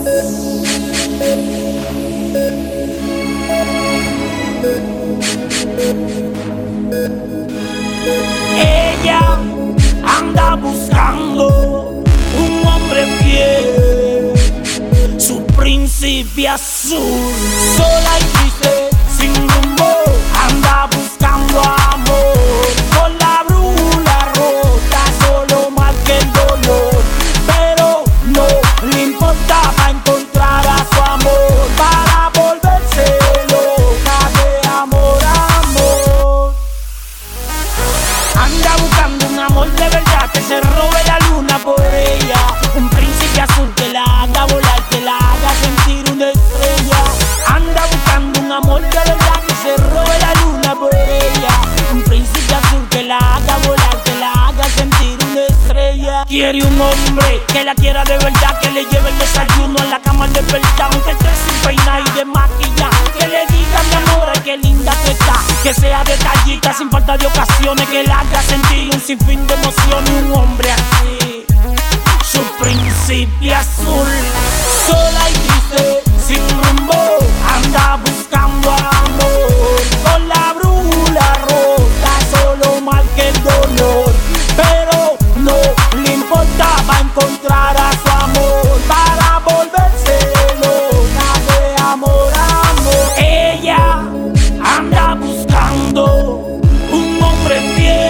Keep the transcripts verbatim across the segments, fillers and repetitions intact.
Ella anda buscando un hombre fiel, su príncipe azul. Sola y triste, sin rumbo, anda buscando amor. Con la brújula rota, solo marca el dolor. Pero no le importaba encontrar a su amor para volverse loca de amor a amor. Anda buscando un amor de verdad que se robe la luna por ella. Un príncipe azul que la haga volar, que la haga sentir una estrella. Anda buscando un amor de verdad que se robe la luna por ella. Un príncipe azul que la haga volar, que la haga sentir una estrella. Quiere un hombre que la quiera de verdad, que le lleve el desayuno a la cama al despertar, aunque esté sin peinar y de maquillaje. Que le diga mi amor, ay, qué linda tú estás. Que sea detallista sin falta de ocasiones, que la haga sentir un sinfín de emociones. Un hombre así, su príncipe azul. Sola y triste, sin rumbo, anda buscando amor. Con la brújula rota, solo marca el dolor. Pero no le importaba encontrar a su amor para volverse loca de amor a amor. Ella anda buscando un hombre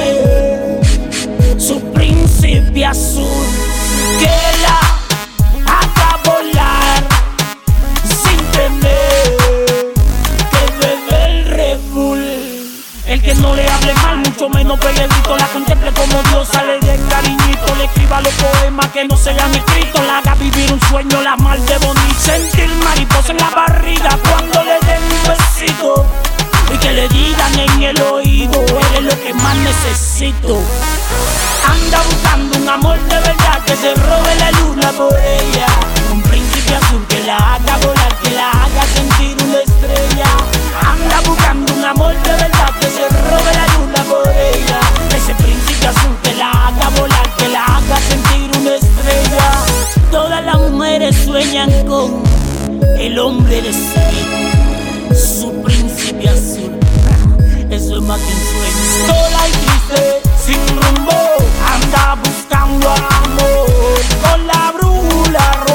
fiel, su príncipe azul, que la haga volar sin temer, que bebe el Red Bull. El que no le hable mal, mucho menos pegue el grito, la contemple como diosa, le dé cariñito, le escriba los poemas que no se le han escrito, la haga vivir un sueño, la mal de bonito, sentir mariposa en la barriga cuando le den un besito, y que le digan en el oído, eres lo que más necesito. Anda buscando un amor de verdad que se robe la luna por ella. Un príncipe azul que la haga volar, que la haga sentir una estrella. Anda buscando un amor de verdad que se robe la luna por ella. Ese príncipe azul que la haga volar, que la haga sentir una estrella. Todas las mujeres sueñan con el hombre de su, su príncipe azul. Eso es más que un sueño. Sola y triste, sin rumbo, anda buscando amor. Con la brújula